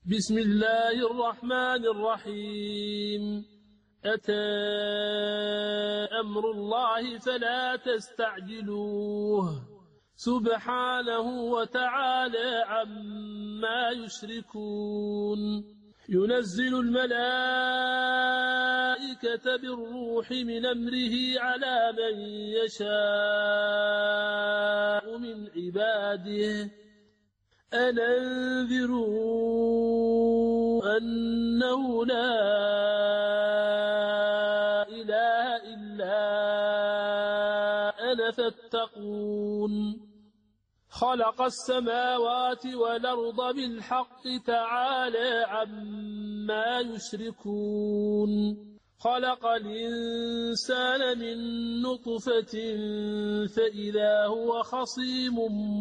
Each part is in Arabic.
بسم الله الرحمن الرحيم. أتى أمر الله فلا تستعجلوه سبحانه وتعالى عما يشركون. ينزل الملائكة بالروح من أمره على من يشاء من عباده أن أنذروا أنه لا إله إلا أنا فاتقون. خلق السماوات والأرض بالحق تعالى عما يشركون. خلق الإنسان من نطفة فإذا هو خصيم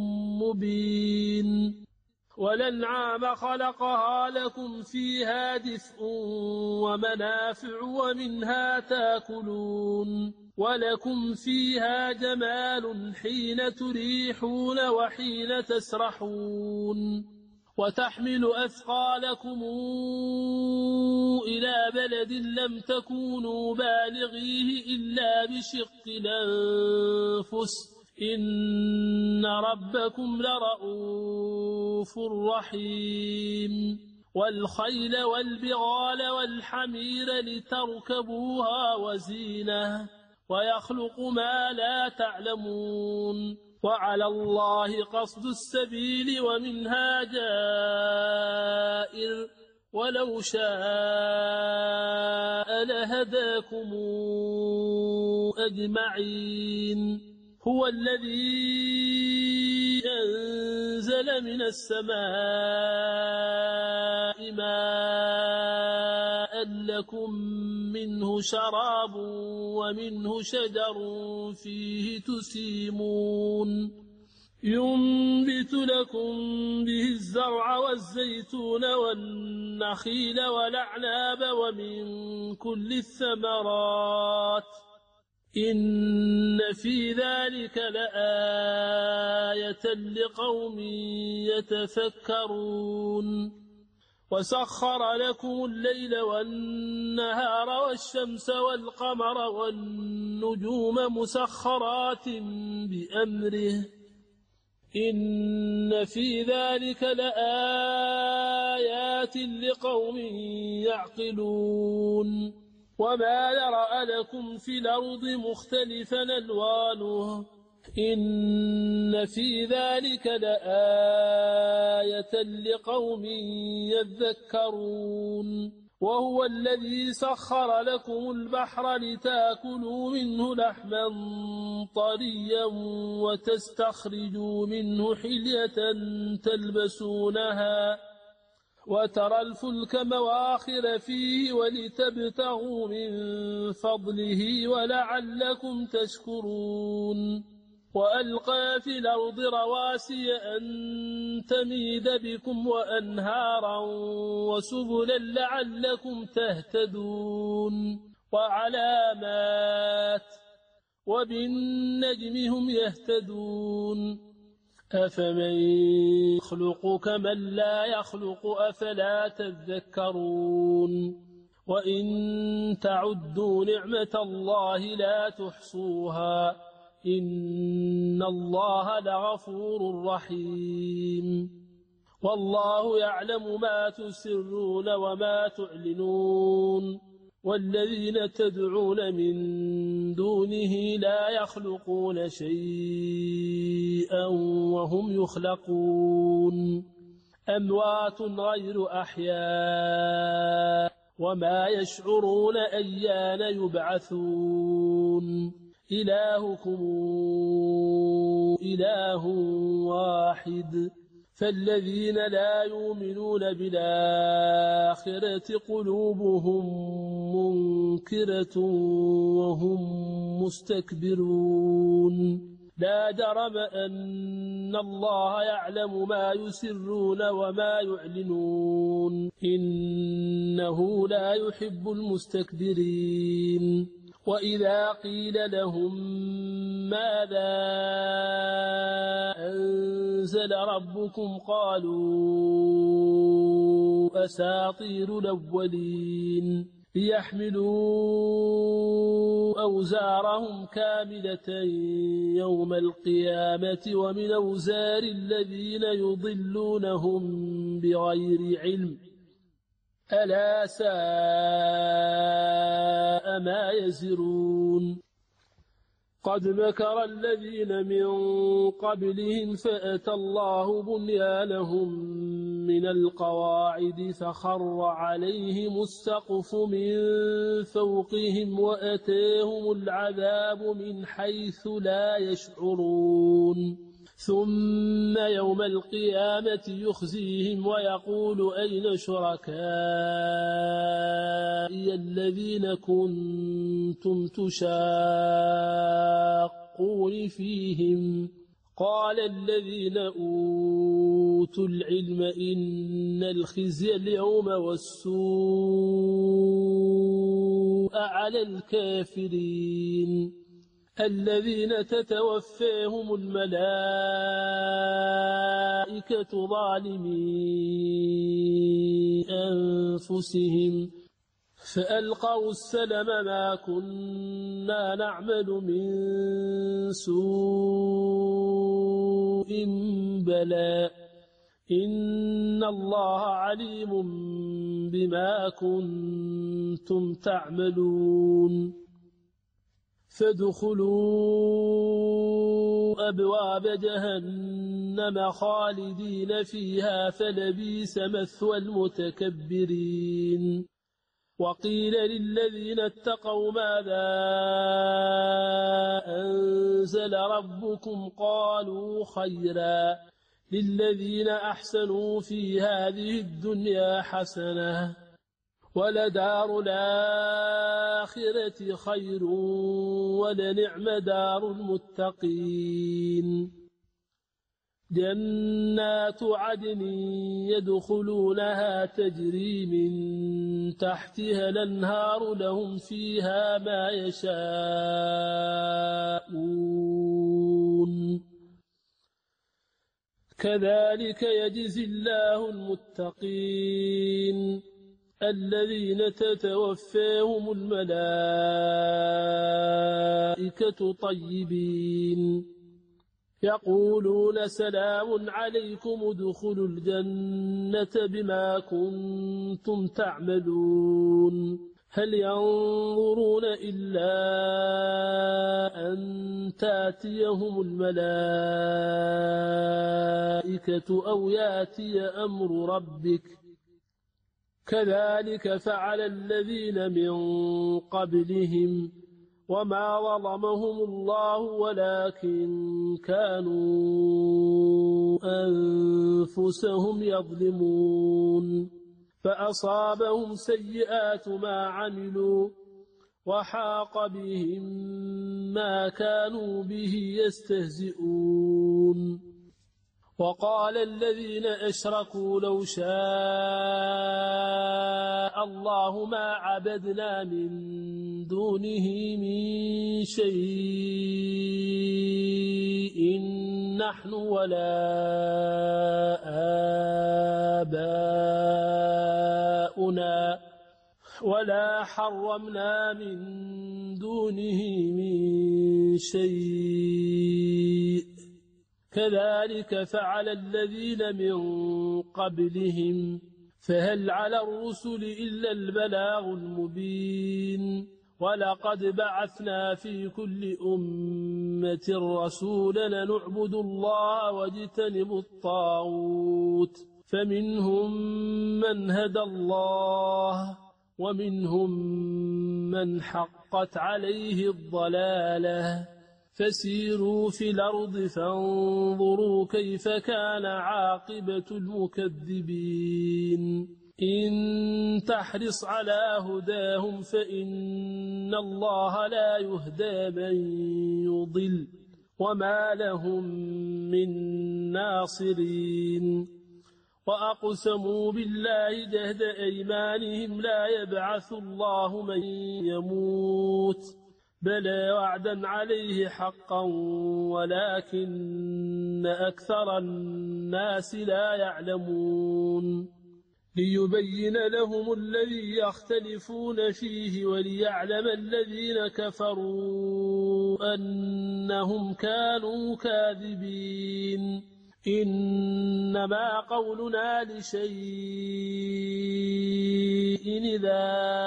مبين. والأنعام خلقها لكم فيها دفء ومنافع ومنها تاكلون ولكم فيها جمال حين تريحون وحين تسرحون. وتحمل أثقالكم إلى بلد لم تكونوا بالغيه إلا بشق الأنفس إن ربكم لرؤوف رحيم. والخيل والبغال والحمير لتركبوها وزينة ويخلق ما لا تعلمون. وعلى الله قصد السبيل ومنها جائر ولو شاء لهداكم أجمعين. هو الذي أنزل من السماء ماء لكم منه شراب ومنه شجر فيه تسيمون. ينبت لكم به الزرع والزيتون والنخيل والأعناب ومن كل الثمرات إن في ذلك لآية لقوم يتفكرون. وسخر لكم الليل والنهار والشمس والقمر والنجوم مسخرات بأمره إن في ذلك لآيات لقوم يعقلون. وما يرأ لكم في الأرض مختلفا ألوانه إن في ذلك لآية لقوم يذكرون. وهو الذي سخر لكم البحر لتأكلوا منه لحما طريا وتستخرجوا منه حلية تلبسونها وترى الفلك مواخر فيه ولتبتغوا من فضله ولعلكم تشكرون. وألقى في الأرض رواسي أن تميد بكم وأنهارا وسبلا لعلكم تهتدون. وعلامات وبالنجم هم يهتدون. أفمن يخلق كمن لا يخلق أفلا تذكرون. وإن تعدوا نعمة الله لا تحصوها إن الله لغفور رحيم. والله يعلم ما تسرون وما تعلنون. والذين تدعون من دونه لا يخلقون شيئا وهم يخلقون أموات غير أحياء وما يشعرون أيان يبعثون. إلهكم إله واحد فالذين لا يؤمنون بالآخرة قلوبهم منكرة وهم مستكبرون. لا جرم أن الله يعلم ما يسرون وما يعلنون إنه لا يحب المستكبرين. وإذا قيل لهم ماذا أنزل ربكم قالوا أساطير الأولين ليحملوا أوزارهم كاملة يوم القيامة ومن أوزار الذين يضلونهم بغير علم ألا ساء ما يزرون قد مكر الذين من قبلهم فأتى الله بنيانهم من القواعد فخر عليهم السقف من فوقهم وأتاهم العذاب من حيث لا يشعرون ثم يوم القيامة يخزيهم ويقول أين شركائي الذين كنتم تشاقون فيهم قال الذين أوتوا العلم إن الخزي اليوم والسوء على الكافرين الذين تتوفاهم الملائكة ظالمي أنفسهم فألقوا السلم ما كنا نعمل من سوء بلى إن الله عليم بما كنتم تعملون فادخلوا أبواب جهنم خالدين فيها فلبئس مثوى المتكبرين وقيل للذين اتقوا ماذا أنزل ربكم قالوا خيرا للذين أحسنوا في هذه الدنيا حسنة ولدار الآخرة خير ولنعم دار المتقين جنات عدن يدخلونها تجري من تحتها الأنهار لهم فيها ما يشاءون كذلك يجزي الله المتقين الذين تتوفاهم الملائكة طيبين يقولون سلام عليكم ادخلوا الجنة بما كنتم تعملون هل ينظرون إلا أن تأتيهم الملائكة أو يأتي أمر ربك كذلك فعل الذين من قبلهم وما ظلمهم الله ولكن كانوا أنفسهم يظلمون فأصابهم سيئات ما عملوا وحاق بهم ما كانوا به يستهزئون وقال الذين أشركوا لو شاء الله ما عبدنا من دونه من شيء نحن ولا آباؤنا ولا حرمنا من دونه من شيء كذلك فعل الذين من قبلهم فهل على الرسل إلا البلاغ المبين ولقد بعثنا في كل أمة رسولا نعبد الله واجتنب الطاغوت فمنهم من هدى الله ومنهم من حقت عليه الضلالة فسيروا في الأرض فانظروا كيف كان عاقبة المكذبين إن تحرص على هداهم فإن الله لا يهدى من يضل وما لهم من ناصرين وأقسموا بالله جهد أيمانهم لا يبعث الله من يموت بلى وعدا عليه حقا ولكن أكثر الناس لا يعلمون ليبين لهم الذي يختلفون فيه وليعلم الذين كفروا أنهم كانوا كاذبين إنما قولنا لشيء إذا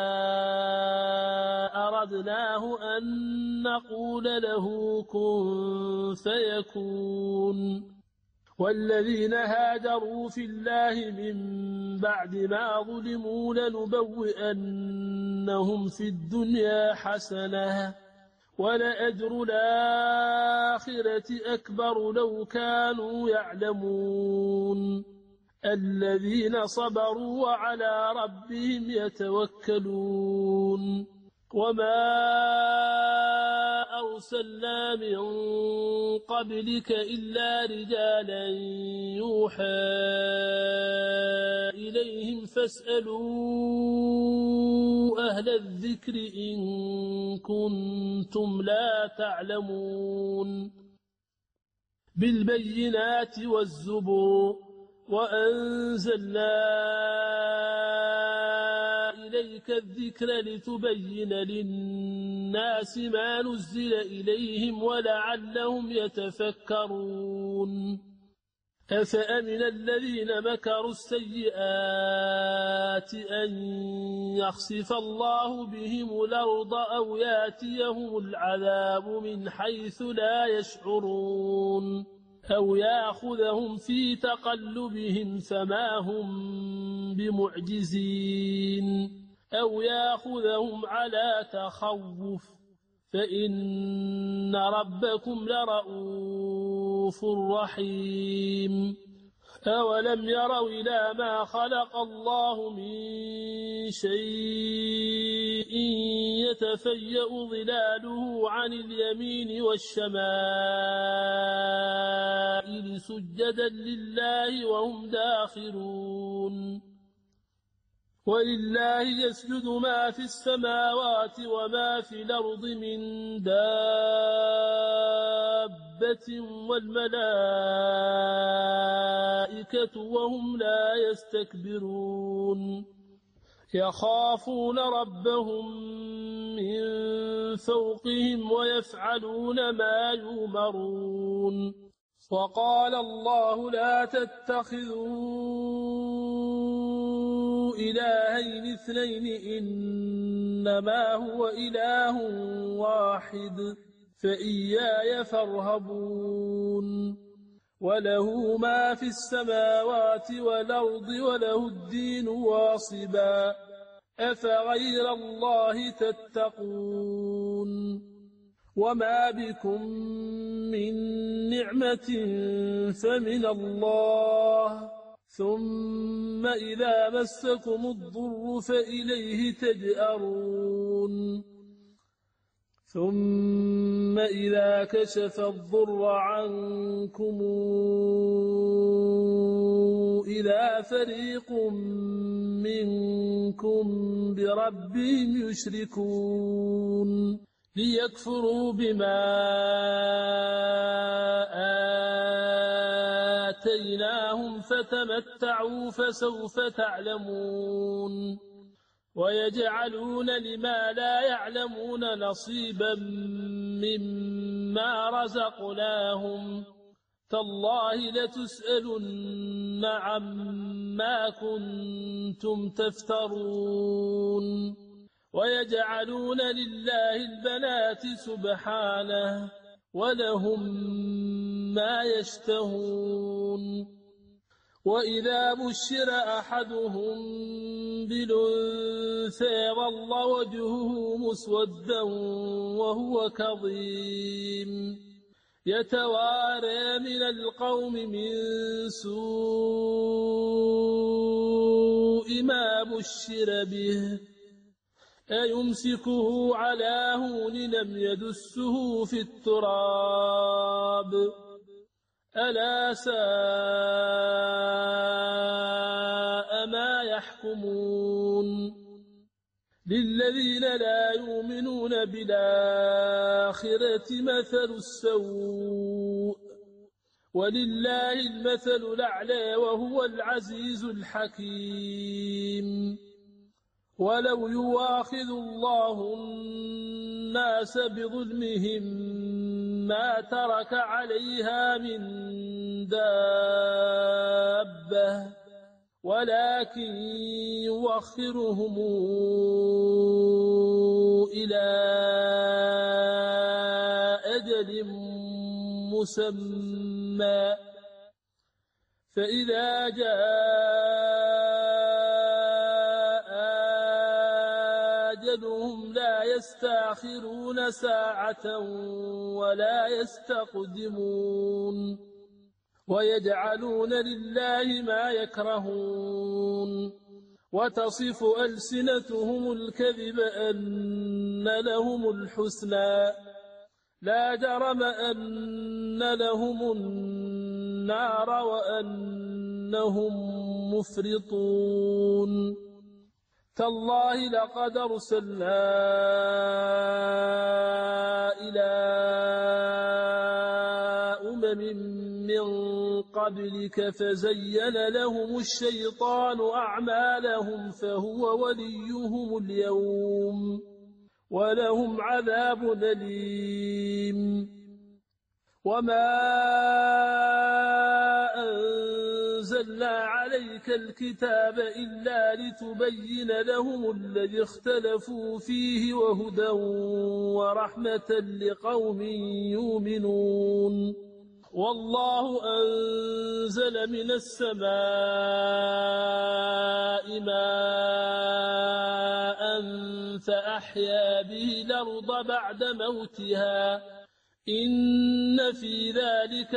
أردناه أن نقول له كن فيكون والذين هاجروا في الله من بعد ما ظلموا لنبوئنهم في الدنيا حسنة ولأجر الآخرة أكبر لو كانوا يعلمون الذين صبروا وعلى ربهم يتوكلون وما أرسلنا من قبلك إلا رجالا يوحى إليهم فاسألوا أهل الذكر إن كنتم لا تعلمون بالبينات والزبر وأنزلنا إليك الذكر لتبين للناس ما نزل إليهم ولعلهم يتفكرون أفأمن الذين مكروا السيئات أن يخسف الله بهم الأرض أو ياتيهم العذاب من حيث لا يشعرون أو يأخذهم في تقلبهم فما هم بمعجزين أو يأخذهم على تخوف فإن ربكم لرؤوف رحيم أولم يروا إلى ما خلق الله من شيء يتفيأ ظلاله عن اليمين والشمائل سجدا لله وهم داخرون ولله يسجد ما في السماوات وما في الأرض من دابة والملائكة وهم لا يستكبرون يخافون ربهم من فوقهم ويفعلون ما يؤمرون وقال الله لا تتخذوا إلهين اثنين إنما هو إله واحد فإياي فارهبون وله ما في السماوات والأرض وله الدين واصبا أفغير الله تتقون وما بكم من نعمة فمن الله ثم إذا مسكم الضر فإليه تجأرون ثم إذا كشف الضر عنكم إذا فريق منكم بربهم يشركون ليكفروا بما آتيناهم فتمتعوا فسوف تعلمون ويجعلون لما لا يعلمون نصيبا مما رزقناهم تالله لتسألن عما كنتم تفترون ويجعلون لله البنات سبحانه ولهم ما يشتهون وإذا بشر أحدهم بالأنثى ظل وجهه مسودا وهو كظيم يتوارى من القوم من سوء ما بشر به أيمسكه على هون لم يدسه في التراب ألا ساء ما يحكمون للذين لا يؤمنون بالآخرة مثل السوء ولله المثل الأعلى وهو العزيز الحكيم ولو يواخذ الله الناس بظلمهم ما ترك عليها من دابة ولكن يوخرهم إلى أجل مسمى فإذا جاء أجلهم لا يستأخرون ساعة ولا يستقدمون ويجعلون لله ما يكرهون وتصف ألسنتهم الكذب أن لهم الحسنى لا جرم أن لهم النار وأنهم مفرطون تالله لقد أرسلنا إلى من قبلك فزين لهم الشيطان أعمالهم فهو وليهم اليوم ولهم عذاب أليم وما أنزلنا عليك الكتاب إلا لتبين لهم الذي اختلفوا فيه وهدى ورحمة لقوم يؤمنون والله أنزل من السماء ماء فأحيا به الأرض بعد موتها إن في ذلك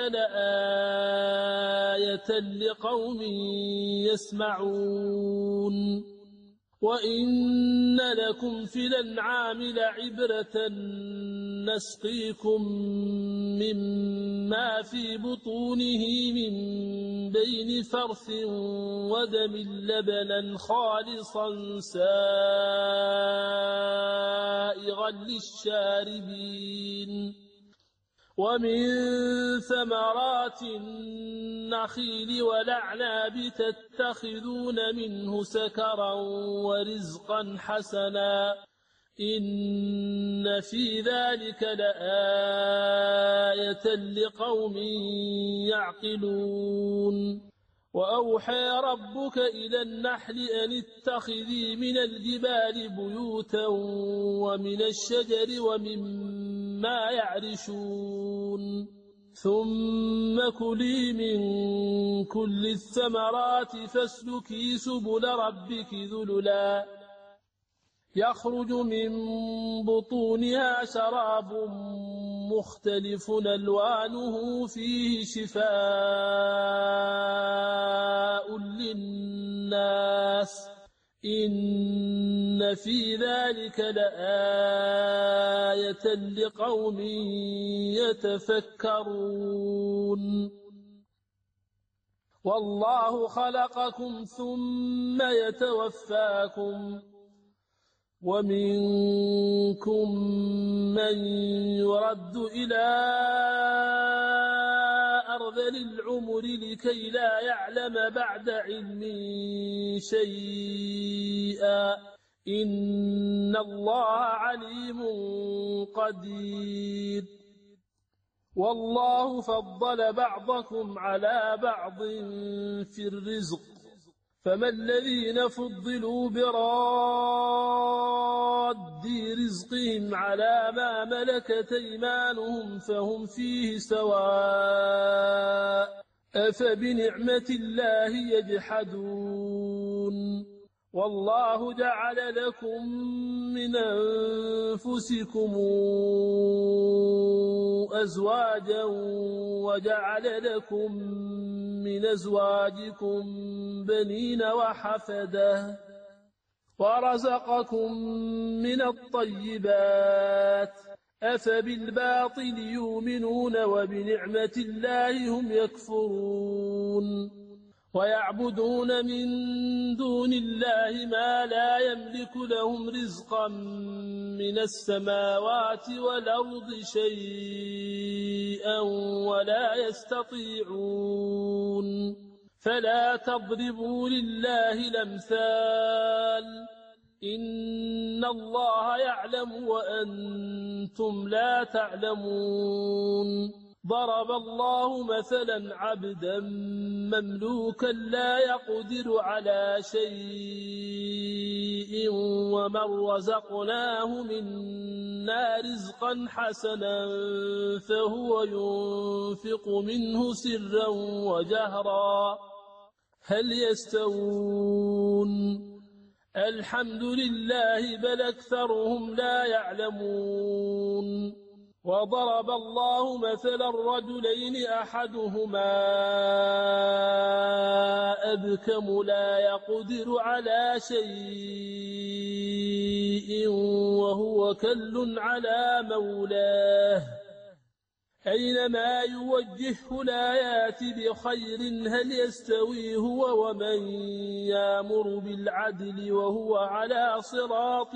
لآية لقوم يسمعون وإن لكم في الأنعام لعبرة نسقيكم مما في بطونه من بين فرث ودم لبنا خالصا سائغا للشاربين ومن ثمرات النخيل والأعناب تتخذون منه سكرا ورزقا حسنا إن في ذلك لآية لقوم يعقلون وأوحى ربك إلى النحل أن اتخذي من الجبال بيوتا ومن الشجر ومما يعرشون ثم كلي من كل الثمرات فاسلكي سبل ربك ذللا يخرج من بطونها شراب مختلف ألوانه فيه شفاء للناس إن في ذلك لآية لقوم يتفكرون والله خلقكم ثم يتوفاكم ومنكم من يرد إلى أرذل العمر لكي لا يعلم بعد علم شيئا إن الله عليم قدير والله فضل بعضكم على بعض في الرزق فما الذين فضلوا براد رزقهم على ما ملكت أيمانهم فهم فيه سواء أفبنعمة الله يجحدون والله جعل لكم من أنفسكم أزواجا وجعل لكم من أزواجكم بنين وحفدة ورزقكم من الطيبات أفبالباطل يؤمنون وبنعمة الله هم يكفرون ويعبدون من دون الله ما لا يملك لهم رزقا من السماوات والأرض شيئا ولا يستطيعون فلا تضربوا لله الأمثال إن الله يعلم وأنتم لا تعلمون ضرب الله مثلا عبدا مملوكا لا يقدر على شيء ومن رزقناه منا رزقا حسنا فهو ينفق منه سرا وجهرا هل يستوون الحمد لله بل أكثرهم لا يعلمون وضرب الله مثلا رجلين أحدهما أبكم لا يقدر على شيء وهو كل على مولاه أينما يوجهه لا يأتي بخير هل يستوي هو ومن يأمر بالعدل وهو على صراط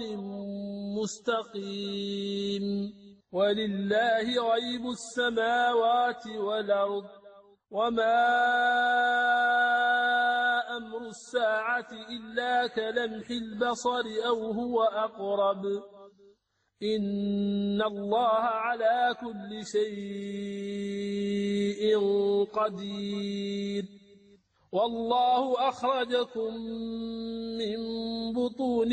مستقيم ولله غيب السماوات والأرض وما أمر الساعة إلا كلمح البصر أو هو أقرب إن الله على كل شيء قدير والله أخرجكم من بطون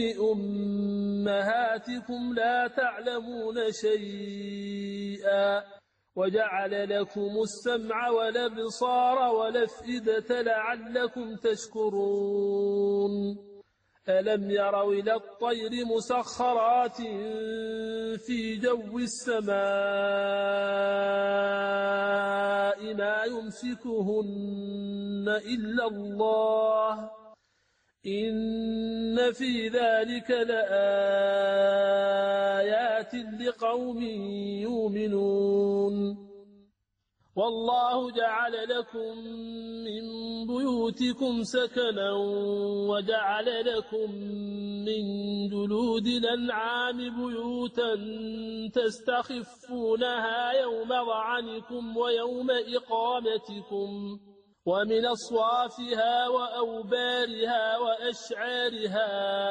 أمهاتكم لا تعلمون شيئا وجعل لكم السمع والأبصار والأفئدة لعلكم تشكرون ألم يروا إلى الطير مسخرات في جو السماء ما يمسكهن إلا الله إن في ذلك لآيات لقوم يؤمنون والله جعل لكم من بيوتكم سكنا وجعل لكم من جلود الأنعام بيوتا تستخفونها يوم ظعنكم ويوم إقامتكم ومن أصوافها وأوبارها وأشعارها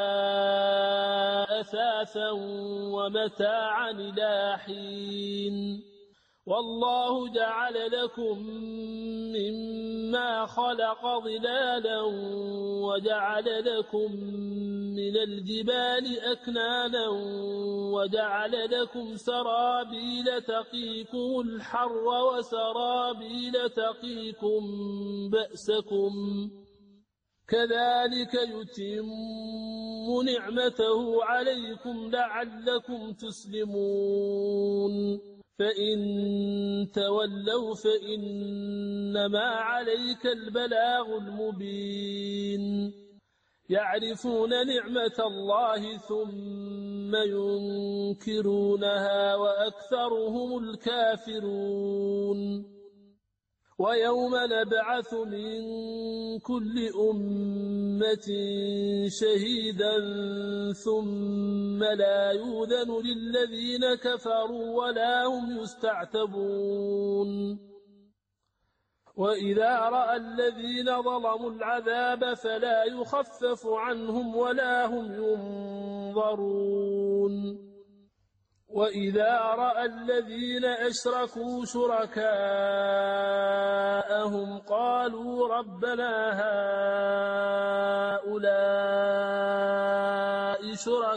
أثاثا ومتاعا إلى حين والله جعل لكم مما خلق ظلالا وجعل لكم من الجبال أكنانا وجعل لكم سرابيل تقيكم الحر وسرابيل تقيكم بأسكم كذلك يتم نعمته عليكم لعلكم تسلمون فإن تولوا فإنما عليك البلاغ المبين يعرفون نعمة الله ثم ينكرونها وأكثرهم الكافرون ويوم نبعث من كل أمة شهيدا ثم لا يؤذن للذين كفروا ولا هم يستعتبون وإذا رأى الذين ظلموا العذاب فلا يخفف عنهم ولا هم ينظرون وإذا رأى الذين أشركوا شركاءهم قالوا ربنا هؤلاء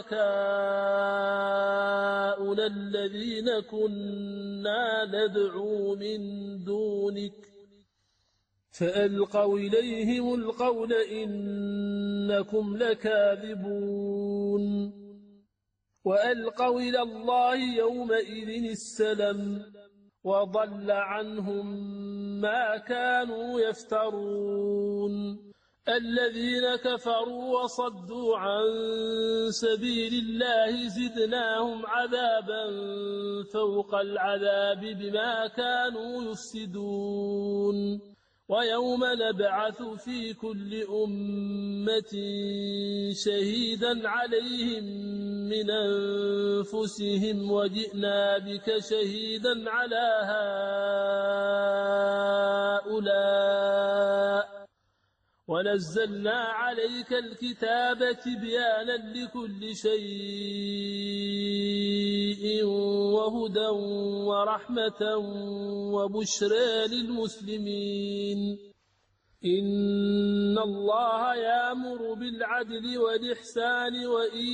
شركاؤنا الذين كنا ندعو من دونك فألقوا إليهم القول إنكم لكاذبون وألقوا إلى الله يومئذ السلم وضل عنهم ما كانوا يفترون الذين كفروا وصدوا عن سبيل الله زدناهم عذابا فوق العذاب بما كانوا يفسدون ويوم نبعث في كل أمة شهيدا عليهم من أنفسهم وجئنا بك شهيدا على هؤلاء ونزلنا عليك الكتاب تبيانا لكل شيء وهدى ورحمة وبشرى للمسلمين إن الله يأمر بالعدل والإحسان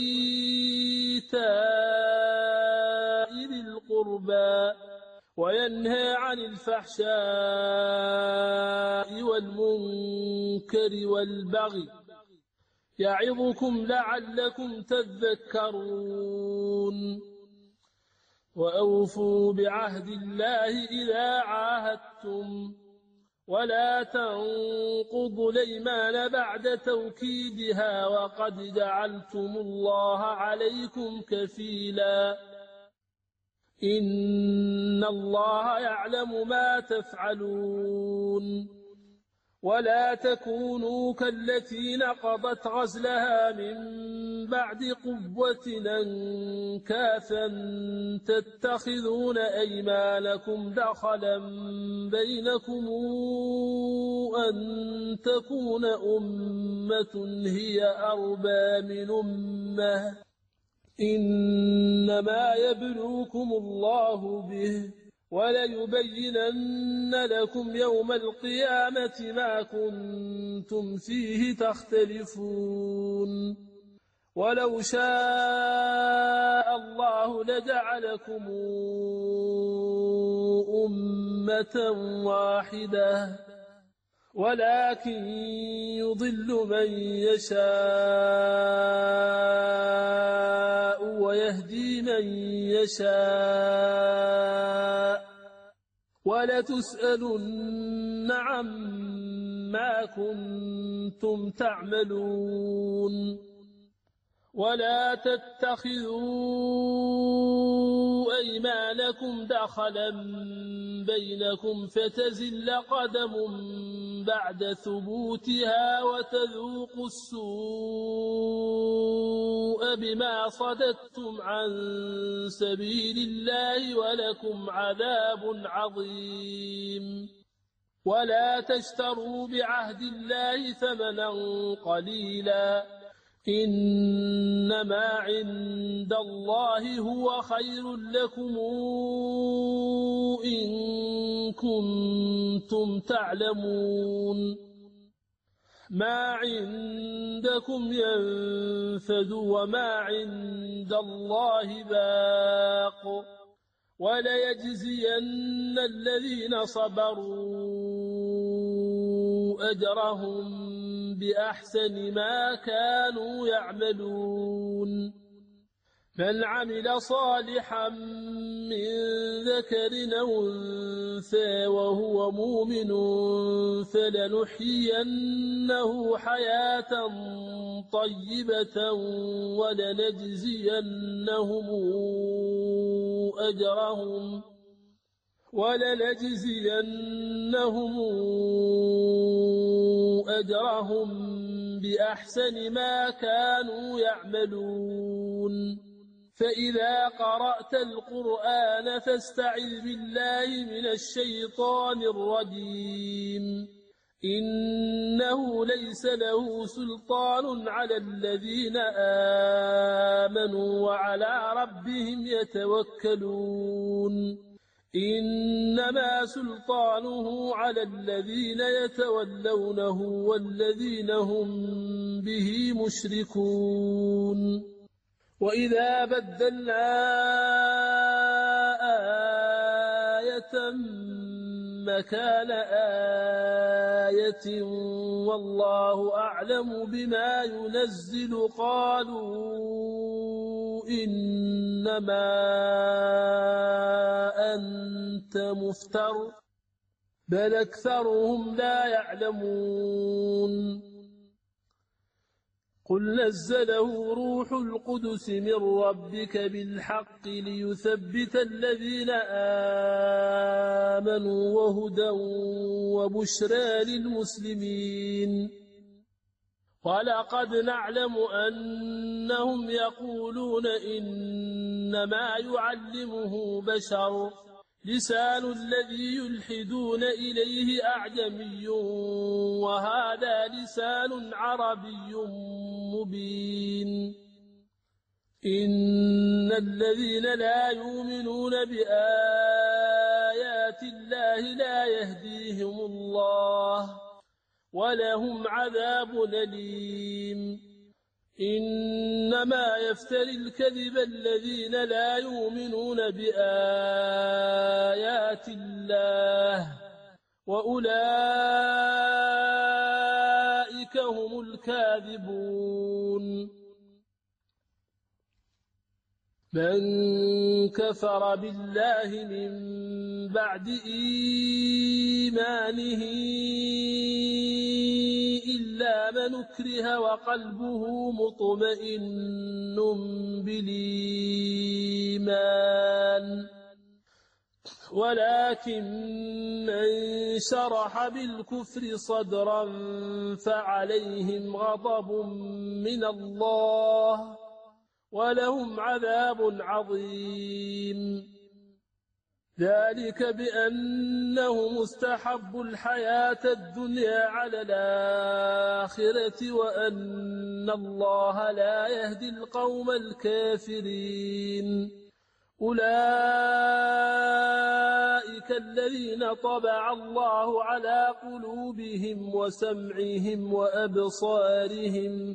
وإيتاء ذي القربى وينهى عن الفحشاء والمنكر والبغي يعظكم لعلكم تذكرون وأوفوا بعهد الله إذا عاهدتم ولا تنقضوا الأيمان بعد توكيدها وقد جعلتم الله عليكم كفيلا إن الله يعلم ما تفعلون ولا تكونوا كالتي نقضت غزلها من بعد قوة أنكاثا تتخذون أيمانكم دخلا بينكم أن تكون أمة هي أربى من أمة إنما يبلوكم الله به وليبينن لكم يوم القيامة ما كنتم فيه تختلفون ولو شاء الله لجعلكم أمة واحدة ولكن يضل من يشاء ويهدي من يشاء ولتسألن عما كنتم تعملون ولا تتخذوا أيمانكم دخلا بينكم فتزل قدم بعد ثبوتها وتذوقوا السوء بما صددتم عن سبيل الله ولكم عذاب عظيم ولا تشتروا بعهد الله ثمنا قليلا إنما عند الله هو خير لكم إن كنتم تعلمون ما عندكم ينفد وما عند الله باق وليجزين الذين صبروا أجرهم بأحسن ما كانوا يعملون من عمل صالحا من ذكر أو أنثى وهو مؤمن فلنحيينه حياة طيبة ولنجزينهم أجرهم بأحسن ما كانوا يعملون فإذا قرأت القرآن فاستعذ بالله من الشيطان الرجيم إنه ليس له سلطان على الذين آمنوا وعلى ربهم يتوكلون إنما سلطانه على الذين يتولونه والذين هم به مشركون وإذا بدلنا آية مكان آية والله أعلم بما ينزل قالوا إنما أنت مفتر بل أكثرهم لا يعلمون قل نزله روح القدس من ربك بالحق ليثبت الذين آمنوا وهدى وبشرى للمسلمين ولقد نعلم أنهم يقولون إنما يعلمه بشر لسان الذي يلحدون إليه أعجمي وهذا لسان عربي مبين إن الذين لا يؤمنون بآيات الله لا يهديهم الله ولهم عذاب أليم إنما يفتري الكذب الذين لا يؤمنون بآيات الله وأولئك هم الكاذبون من كفر بالله من بعد إيمانه إلا من أكره وقلبه مطمئن بالإيمان ولكن من شرح بالكفر صدرا فعليهم غضب من الله ولهم عذاب عظيم ذلك بأنهم استحبوا الحياة الدنيا على الآخرة وأن الله لا يهدي القوم الكافرين أولئك الذين طبع الله على قلوبهم وسمعهم وأبصارهم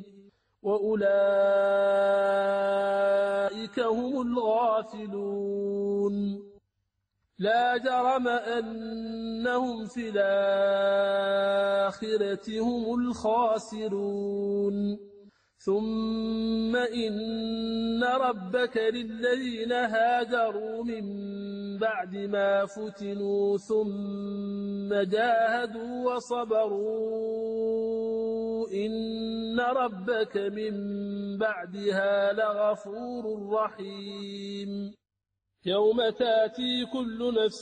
وأولئك هم الغافلون لا جرم أنهم في الآخرة هم الخاسرون ثم إن ربك للذين هاجروا من بعد ما فتنوا ثم جاهدوا وصبروا إن ربك من بعدها لغفور رحيم يوم تأتي كل نفس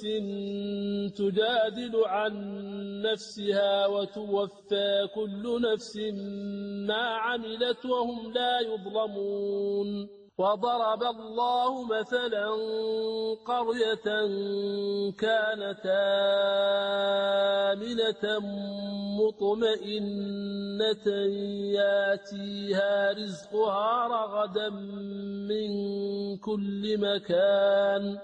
تجادل عن نفسها وتوفى كل نفس ما عملت وهم لا يظلمون وضرب الله مثلا قرية كانت آمنة مطمئنة ياتيها رزقها رغدا من كل مكان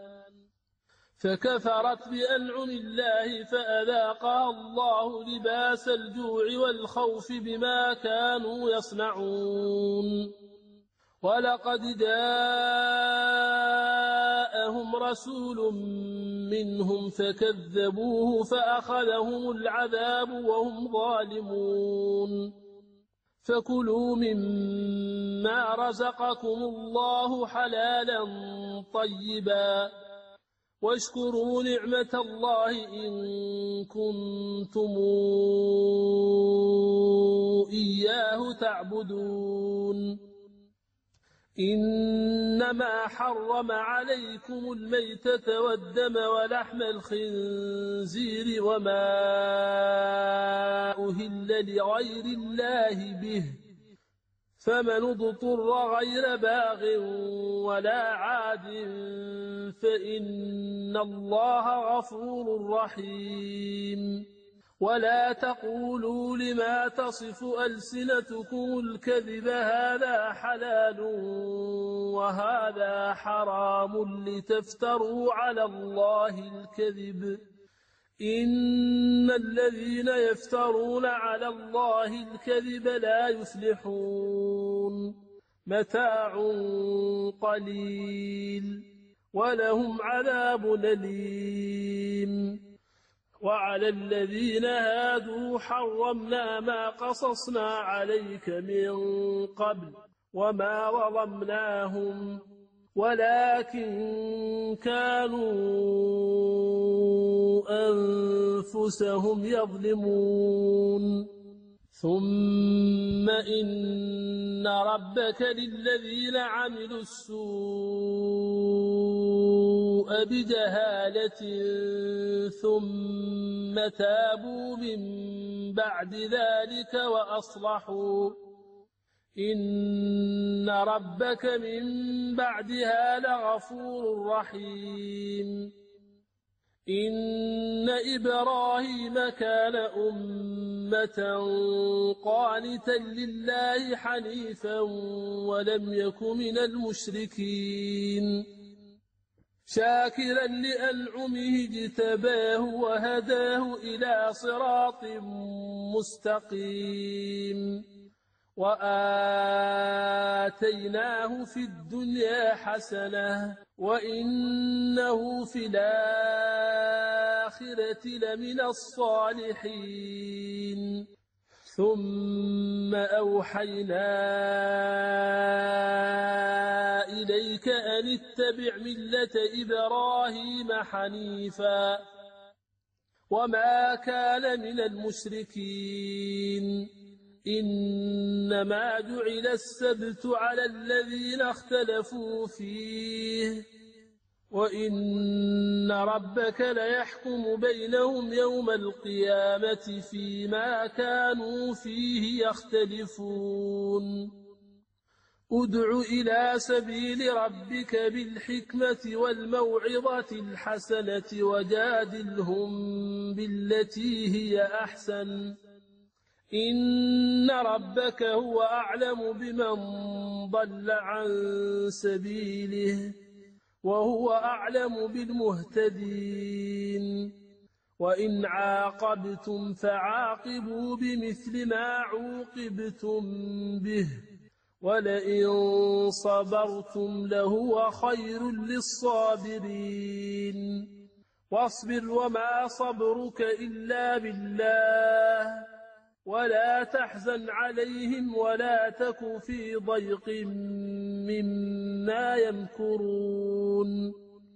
فكفرت بأنعم الله فأذاقها الله لباس الجوع والخوف بما كانوا يصنعون ولقد جاءهم رسول منهم فكذبوه فأخذهم العذاب وهم ظالمون فكلوا مما رزقكم الله حلالا طيبا واشكروا نعمة الله إن كنتم إياه تعبدون إنما حرم عليكم الميتة والدم ولحم الخنزير وما أهل لغير الله به فمن اضطر غير باغ ولا عاد فإن الله غفور رحيم ولا تقولوا لما تصف ألسنتكم الكذب هذا حلال وهذا حرام لتفتروا على الله الكذب إن الذين يفترون على الله الكذب لا يفلحون متاع قليل ولهم عذاب أليم وعلى الذين هادوا حرمنا ما قصصنا عليك من قبل وما ظلمناهم ولكن كانوا أنفسهم يظلمون ثم إن ربك للذين عملوا السوء بجهالة ثم تابوا من بعد ذلك وأصلحوا إن ربك من بعدها لغفور رحيم إن إبراهيم كان أمة قانتا لله حنيفا ولم يك من المشركين شاكرا لأنعمه اجتباه وهداه إلى صراط مستقيم وآتيناه في الدنيا حسنة وإنه في الآخرة لمن الصالحين ثم أوحينا إليك أن اتبع ملة إبراهيم حنيفا وما كان من المشركين إنما جعل السبت على الذين اختلفوا فيه وإن ربك ليحكم بينهم يوم القيامة فيما كانوا فيه يختلفون ادع إلى سبيل ربك بالحكمة والموعظة الحسنة وجادلهم بالتي هي أحسن إن ربك هو أعلم بمن ضل عن سبيله وهو أعلم بالمهتدين وإن عاقبتم فعاقبوا بمثل ما عوقبتم به ولئن صبرتم لهو خير للصابرين واصبر وما صبرك إلا بالله ولا تحزن عليهم ولا تك في ضيق مما يمكرون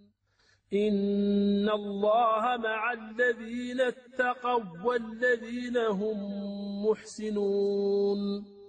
إن الله مع الذين اتقوا والذين هم محسنون